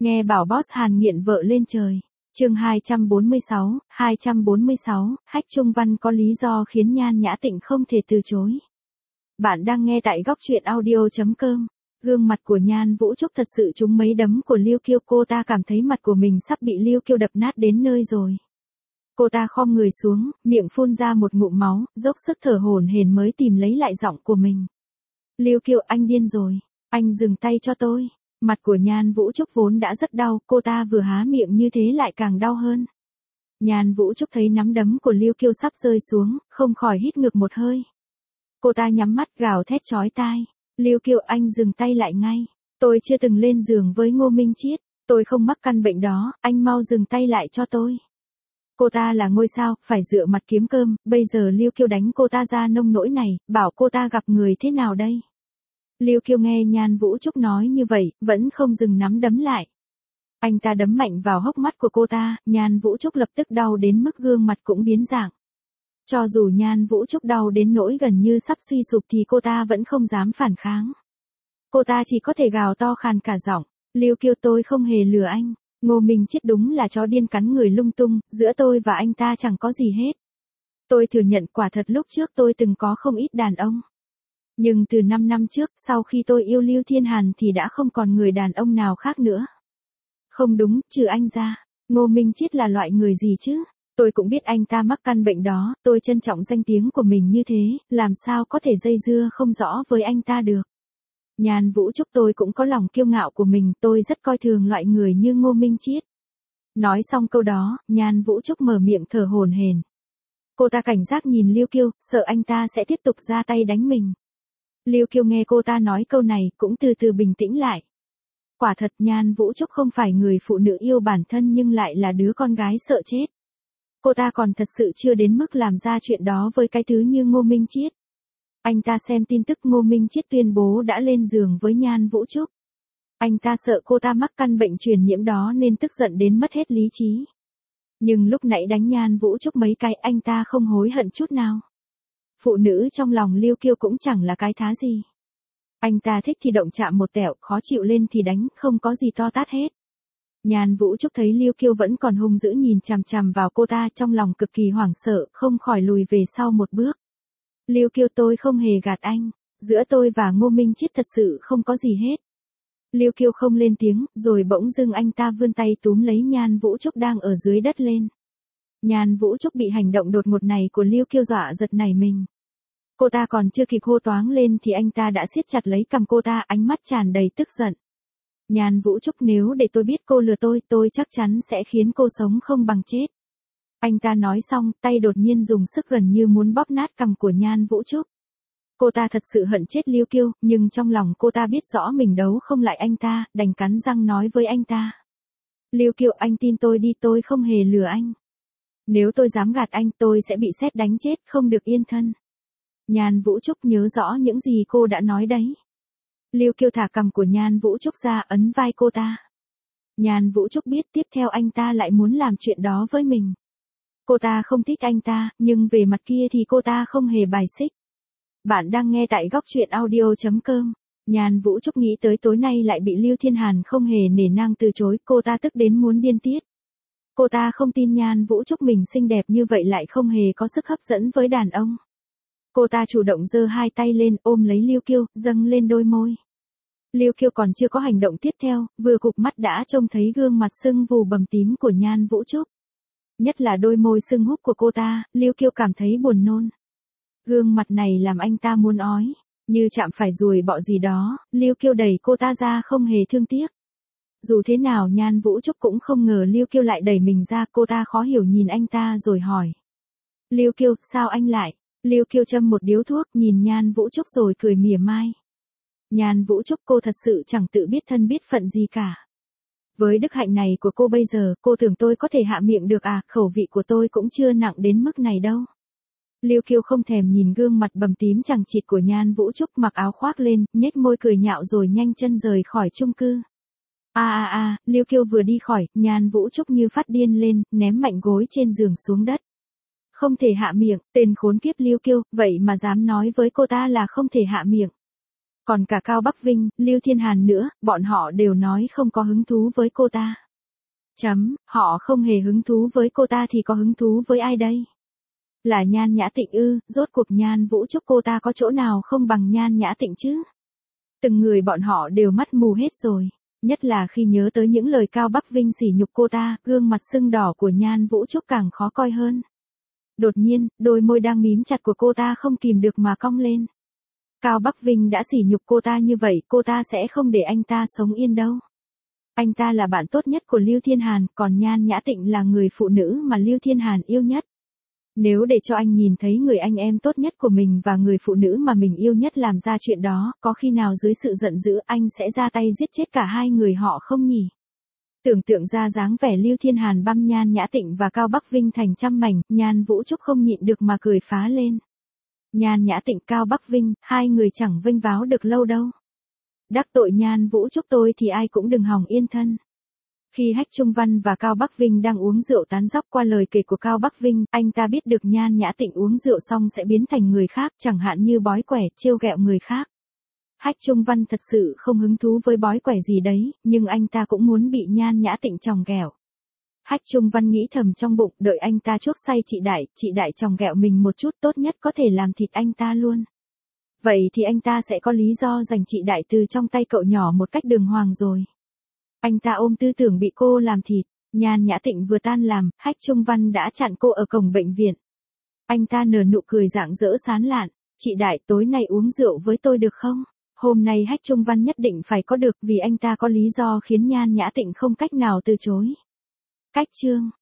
Nghe bảo boss Hàn nghiện vợ lên trời. Chương 246, Hách Trung Văn có lý do khiến Nhan Nhã Tịnh không thể từ chối. Bạn đang nghe tại góc truyện audio.com. Gương mặt của Nhan Vũ Trúc thật sự trúng mấy đấm của Lưu Kiêu, cô ta cảm thấy mặt của mình sắp bị Lưu Kiêu đập nát đến nơi rồi. Cô ta khom người xuống, miệng phun ra một ngụm máu, dốc sức thở hổn hển mới tìm lấy lại giọng của mình. Lưu Kiêu, anh điên rồi, anh dừng tay cho tôi. Mặt của Nhan Vũ Trúc vốn đã rất đau, cô ta vừa há miệng như thế lại càng đau hơn. Nhan Vũ Trúc thấy nắm đấm của Lưu Kiêu sắp rơi xuống, không khỏi hít ngược một hơi. Cô ta nhắm mắt gào thét chói tai. Lưu Kiêu, anh dừng tay lại ngay. Tôi chưa từng lên giường với Ngô Minh Chiết. Tôi không mắc căn bệnh đó, anh mau dừng tay lại cho tôi. Cô ta là ngôi sao, phải dựa mặt kiếm cơm, bây giờ Lưu Kiêu đánh cô ta ra nông nỗi này, bảo cô ta gặp người thế nào đây? Lưu Kiêu nghe Nhan Vũ Trúc nói như vậy, vẫn không dừng nắm đấm lại. Anh ta đấm mạnh vào hốc mắt của cô ta, Nhan Vũ Trúc lập tức đau đến mức gương mặt cũng biến dạng. Cho dù Nhan Vũ Trúc đau đến nỗi gần như sắp suy sụp thì cô ta vẫn không dám phản kháng. Cô ta chỉ có thể gào to khàn cả giọng. Lưu Kiêu, tôi không hề lừa anh. Ngô Minh Chiết đúng là chó điên cắn người lung tung, giữa tôi và anh ta chẳng có gì hết. Tôi thừa nhận quả thật lúc trước tôi từng có không ít đàn ông. Nhưng từ 5 năm trước, sau khi tôi yêu Lưu Thiên Hàn thì đã không còn người đàn ông nào khác nữa. Không đúng, trừ anh ra. Ngô Minh Chiết là loại người gì chứ? Tôi cũng biết anh ta mắc căn bệnh đó, tôi trân trọng danh tiếng của mình như thế, làm sao có thể dây dưa không rõ với anh ta được. Nhan Vũ Trúc, tôi cũng có lòng kiêu ngạo của mình, tôi rất coi thường loại người như Ngô Minh Chiết. Nói xong câu đó, Nhan Vũ Trúc mở miệng thở hổn hển. Cô ta cảnh giác nhìn Lưu Kiêu, sợ anh ta sẽ tiếp tục ra tay đánh mình. Lưu Kiêu nghe cô ta nói câu này, cũng từ từ bình tĩnh lại. Quả thật Nhan Vũ Trúc không phải người phụ nữ yêu bản thân nhưng lại là đứa con gái sợ chết. Cô ta còn thật sự chưa đến mức làm ra chuyện đó với cái thứ như Ngô Minh Chiết. Anh ta xem tin tức Ngô Minh Chiết tuyên bố đã lên giường với Nhan Vũ Trúc. Anh ta sợ cô ta mắc căn bệnh truyền nhiễm đó nên tức giận đến mất hết lý trí. Nhưng lúc nãy đánh Nhan Vũ Trúc mấy cái anh ta không hối hận chút nào. Phụ nữ trong lòng Lưu Kiêu cũng chẳng là cái thá gì. Anh ta thích thì động chạm một tẹo, khó chịu lên thì đánh, không có gì to tát hết. Nhan Vũ Trúc thấy Lưu Kiêu vẫn còn hung dữ nhìn chằm chằm vào cô ta, trong lòng cực kỳ hoảng sợ, không khỏi lùi về sau một bước. Lưu Kiêu, tôi không hề gạt anh, giữa tôi và Ngô Minh Chiết thật sự không có gì hết. Lưu Kiêu không lên tiếng, rồi bỗng dưng anh ta vươn tay túm lấy Nhan Vũ Trúc đang ở dưới đất lên. Nhan Vũ Trúc bị hành động đột ngột này của Lưu Kiêu dọa giật nảy mình. Cô ta còn chưa kịp hô toáng lên thì anh ta đã siết chặt lấy cằm cô ta, ánh mắt tràn đầy tức giận. Nhan Vũ Trúc, nếu để tôi biết cô lừa tôi chắc chắn sẽ khiến cô sống không bằng chết. Anh ta nói xong, tay đột nhiên dùng sức gần như muốn bóp nát cằm của Nhan Vũ Trúc. Cô ta thật sự hận chết Lưu Kiêu, nhưng trong lòng cô ta biết rõ mình đấu không lại anh ta, đành cắn răng nói với anh ta. Lưu Kiêu, anh tin tôi đi, tôi không hề lừa anh. Nếu tôi dám gạt anh tôi sẽ bị sét đánh chết, không được yên thân. Nhan Vũ Trúc nhớ rõ những gì cô đã nói đấy. Lưu Kiêu thả cằm của Nhan Vũ Trúc ra, ấn vai cô ta. Nhan Vũ Trúc biết tiếp theo anh ta lại muốn làm chuyện đó với mình. Cô ta không thích anh ta, nhưng về mặt kia thì cô ta không hề bài xích. Bạn đang nghe tại góc truyện audio.com. Nhan Vũ Trúc nghĩ tới tối nay lại bị Lưu Thiên Hàn không hề nể nang từ chối, cô ta tức đến muốn điên tiết. Cô ta không tin Nhan Vũ Trúc mình xinh đẹp như vậy lại không hề có sức hấp dẫn với đàn ông. Cô ta chủ động giơ hai tay lên ôm lấy Lưu Kiêu, dâng lên đôi môi. Lưu Kiêu còn chưa có hành động tiếp theo, vừa cụp mắt đã trông thấy gương mặt sưng vù bầm tím của Nhan Vũ Trúc. Nhất là đôi môi sưng húp của cô ta, Lưu Kiêu cảm thấy buồn nôn. Gương mặt này làm anh ta muốn ói, như chạm phải ruồi bọ gì đó, Lưu Kiêu đẩy cô ta ra không hề thương tiếc. Dù thế nào Nhan Vũ Trúc cũng không ngờ Lưu Kiêu lại đẩy mình ra, cô ta khó hiểu nhìn anh ta rồi hỏi. Lưu Kiêu, sao anh lại? Lưu Kiêu châm một điếu thuốc, nhìn Nhan Vũ Trúc rồi cười mỉa mai. Nhan Vũ Trúc, cô thật sự chẳng tự biết thân biết phận gì cả. Với đức hạnh này của cô bây giờ, cô tưởng tôi có thể hạ miệng được à, khẩu vị của tôi cũng chưa nặng đến mức này đâu. Lưu Kiêu không thèm nhìn gương mặt bầm tím chằng chịt của Nhan Vũ Trúc, mặc áo khoác lên, nhếch môi cười nhạo rồi nhanh chân rời khỏi chung cư. Lưu Kiêu vừa đi khỏi, Nhan Vũ Trúc như phát điên lên, ném mạnh gối trên giường xuống đất. Không thể hạ miệng, tên khốn kiếp Lưu Kiêu, vậy mà dám nói với cô ta là không thể hạ miệng. Còn cả Cao Bắc Vinh, Lưu Thiên Hàn nữa, bọn họ đều nói không có hứng thú với cô ta. Họ không hề hứng thú với cô ta thì có hứng thú với ai đây? Là Nhan Nhã Tịnh ư? Rốt cuộc Nhan Vũ Trúc cô ta có chỗ nào không bằng Nhan Nhã Tịnh chứ? Từng người bọn họ đều mắt mù hết rồi. Nhất là khi nhớ tới những lời Cao Bắc Vinh sỉ nhục cô ta, gương mặt sưng đỏ của Nhan Vũ Trúc càng khó coi hơn. Đột nhiên, đôi môi đang mím chặt của cô ta không kìm được mà cong lên. Cao Bắc Vinh đã sỉ nhục cô ta như vậy, cô ta sẽ không để anh ta sống yên đâu. Anh ta là bạn tốt nhất của Lưu Thiên Hàn, còn Nhan Nhã Tịnh là người phụ nữ mà Lưu Thiên Hàn yêu nhất. Nếu để cho anh nhìn thấy người anh em tốt nhất của mình và người phụ nữ mà mình yêu nhất làm ra chuyện đó, có khi nào dưới sự giận dữ anh sẽ ra tay giết chết cả hai người họ không nhỉ? Tưởng tượng ra dáng vẻ Lưu Thiên Hàn băm Nhan Nhã Tịnh và Cao Bắc Vinh thành trăm mảnh, Nhan Vũ Trúc không nhịn được mà cười phá lên. Nhan Nhã Tịnh, Cao Bắc Vinh, hai người chẳng vênh váo được lâu đâu. Đắc tội Nhan Vũ Trúc tôi thì ai cũng đừng hòng yên thân. Khi Hách Trung Văn và Cao Bắc Vinh đang uống rượu tán dóc qua lời kể của Cao Bắc Vinh, anh ta biết được Nhan Nhã Tịnh uống rượu xong sẽ biến thành người khác, chẳng hạn như bói quẻ, trêu ghẹo người khác. Hách Trung Văn thật sự không hứng thú với bói quẻ gì đấy, nhưng anh ta cũng muốn bị Nhan Nhã Tịnh chòng ghẹo. Hách Trung Văn nghĩ thầm trong bụng, đợi anh ta chuốc say chị đại chòng ghẹo mình một chút, tốt nhất có thể làm thịt anh ta luôn. Vậy thì anh ta sẽ có lý do giành chị đại từ trong tay cậu nhỏ một cách đường hoàng rồi. Anh ta ôm tư tưởng bị cô làm thịt, Nhan Nhã Tịnh vừa tan làm, Hách Trung Văn đã chặn cô ở cổng bệnh viện. Anh ta nở nụ cười rạng rỡ sán lạn, chị đại tối nay uống rượu với tôi được không? Hôm nay Hách Trung Văn nhất định phải có được vì anh ta có lý do khiến Nhan Nhã Tịnh không cách nào từ chối. Cách chương